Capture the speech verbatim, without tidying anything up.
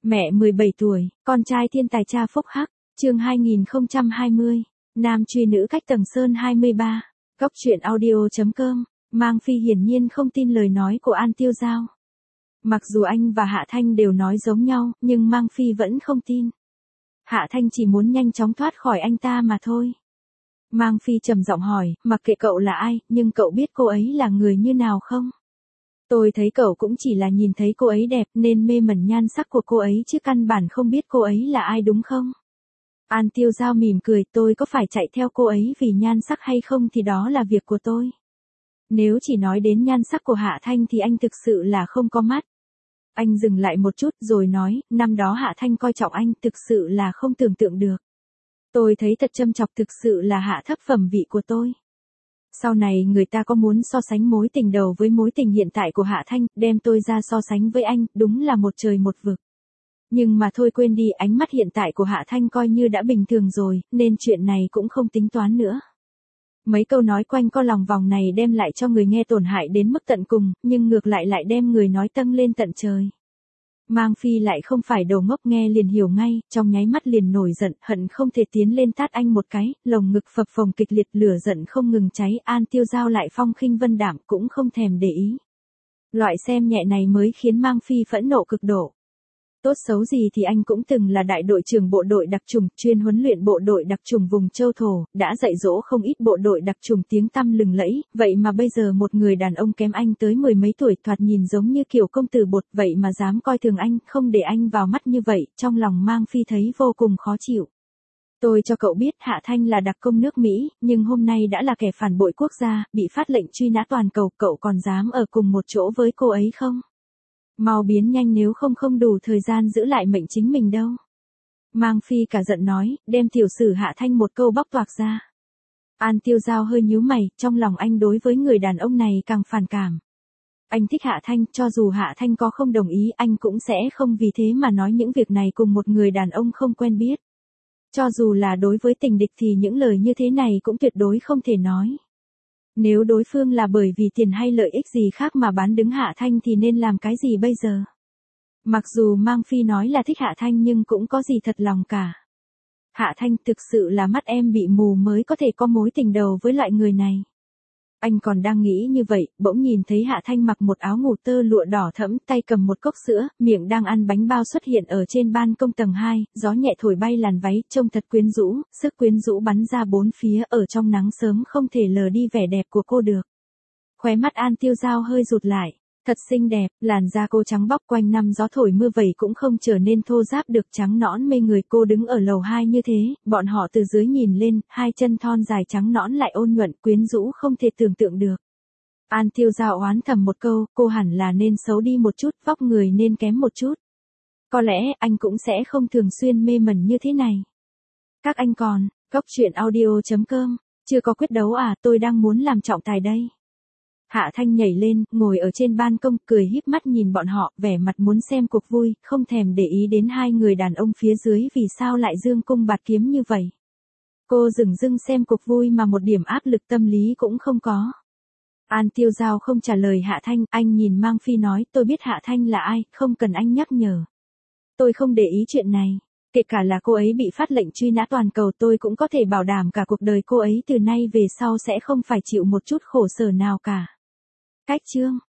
Mẹ mười bảy tuổi, con trai thiên tài cha phúc hắc, chương hai nghìn không trăm hai mươi, nam truy nữ cách tầng sơn hai mươi ba, góc truyện audio chấm com, Mang Phi hiển nhiên không tin lời nói của An Tiêu Giao. Mặc dù anh và Hạ Thanh đều nói giống nhau, nhưng Mang Phi vẫn không tin. Hạ Thanh chỉ muốn nhanh chóng thoát khỏi anh ta mà thôi. Mang Phi trầm giọng hỏi, mặc kệ cậu là ai, nhưng cậu biết cô ấy là người như nào không? Tôi thấy cậu cũng chỉ là nhìn thấy cô ấy đẹp nên mê mẩn nhan sắc của cô ấy chứ căn bản không biết cô ấy là ai đúng không? An Tiêu Giao mỉm cười, tôi có phải chạy theo cô ấy vì nhan sắc hay không thì đó là việc của tôi. Nếu chỉ nói đến nhan sắc của Hạ Thanh thì anh thực sự là không có mắt. Anh dừng lại một chút rồi nói, năm đó Hạ Thanh coi trọng anh thực sự là không tưởng tượng được. Tôi thấy thật châm chọc, thực sự là hạ thấp phẩm vị của tôi. Sau này người ta có muốn so sánh mối tình đầu với mối tình hiện tại của Hạ Thanh, đem tôi ra so sánh với anh, đúng là một trời một vực. Nhưng mà thôi quên đi, ánh mắt hiện tại của Hạ Thanh coi như đã bình thường rồi, nên chuyện này cũng không tính toán nữa. Mấy câu nói quanh co lòng vòng này đem lại cho người nghe tổn hại đến mức tận cùng, nhưng ngược lại lại đem người nói tăng lên tận trời. Mang Phi lại không phải đầu ngốc, nghe liền hiểu ngay, trong nháy mắt liền nổi giận, hận không thể tiến lên tát anh một cái, lồng ngực phập phồng kịch liệt, lửa giận không ngừng cháy. An Tiêu Giao lại phong khinh vân đạm, cũng không thèm để ý. Loại xem nhẹ này mới khiến Mang Phi phẫn nộ cực độ. Tốt xấu gì thì anh cũng từng là đại đội trưởng bộ đội đặc chủng, chuyên huấn luyện bộ đội đặc chủng vùng Châu Thổ, đã dạy dỗ không ít bộ đội đặc chủng tiếng tăm lừng lẫy, vậy mà bây giờ một người đàn ông kém anh tới mười mấy tuổi, thoạt nhìn giống như kiểu công tử bột, vậy mà dám coi thường anh, không để anh vào mắt như vậy, trong lòng Mang Phi thấy vô cùng khó chịu. Tôi cho cậu biết Hạ Thanh là đặc công nước Mỹ, nhưng hôm nay đã là kẻ phản bội quốc gia, bị phát lệnh truy nã toàn cầu, cậu còn dám ở cùng một chỗ với cô ấy không? Mau biến nhanh, nếu không không đủ thời gian giữ lại mệnh chính mình đâu. Mang Phi cả giận nói, đem tiểu sử Hạ Thanh một câu bóc toạc ra. An Tiêu Giao hơi nhíu mày, trong lòng anh đối với người đàn ông này càng phản cảm. Anh thích Hạ Thanh, cho dù Hạ Thanh có không đồng ý, anh cũng sẽ không vì thế mà nói những việc này cùng một người đàn ông không quen biết. Cho dù là đối với tình địch thì những lời như thế này cũng tuyệt đối không thể nói. Nếu đối phương là bởi vì tiền hay lợi ích gì khác mà bán đứng Hạ Thanh thì nên làm cái gì bây giờ? Mặc dù Mang Phi nói là thích Hạ Thanh nhưng cũng có gì thật lòng cả. Hạ Thanh, thực sự là mắt em bị mù mới có thể có mối tình đầu với loại người này. Anh còn đang nghĩ như vậy, bỗng nhìn thấy Hạ Thanh mặc một áo ngủ tơ lụa đỏ thẫm, tay cầm một cốc sữa, miệng đang ăn bánh bao xuất hiện ở trên ban công tầng hai, gió nhẹ thổi bay làn váy, trông thật quyến rũ, sức quyến rũ bắn ra bốn phía, ở trong nắng sớm không thể lờ đi vẻ đẹp của cô được. Khóe mắt An Tiêu Giao hơi rụt lại, thật xinh đẹp, làn da cô trắng bóc, quanh năm gió thổi mưa vẩy cũng không trở nên thô ráp được, trắng nõn mê người. Cô đứng ở lầu hai như thế, bọn họ từ dưới nhìn lên, hai chân thon dài trắng nõn lại ôn nhuận, quyến rũ không thể tưởng tượng được. An Tiêu Giao oán thầm một câu, cô hẳn là nên xấu đi một chút, vóc người nên kém một chút. Có lẽ anh cũng sẽ không thường xuyên mê mẩn như thế này. Các anh còn, góc truyện audio chấm com, chưa có quyết đấu à, tôi đang muốn làm trọng tài đây. Hạ Thanh nhảy lên, ngồi ở trên ban công, cười híp mắt nhìn bọn họ, vẻ mặt muốn xem cuộc vui, không thèm để ý đến hai người đàn ông phía dưới vì sao lại dương cung bạt kiếm như vậy. Cô dửng dưng xem cuộc vui mà một điểm áp lực tâm lý cũng không có. An Tiêu Giao không trả lời Hạ Thanh, anh nhìn Mang Phi nói, tôi biết Hạ Thanh là ai, không cần anh nhắc nhở. Tôi không để ý chuyện này. Kể cả là cô ấy bị phát lệnh truy nã toàn cầu, tôi cũng có thể bảo đảm cả cuộc đời cô ấy từ nay về sau sẽ không phải chịu một chút khổ sở nào cả. Cách chương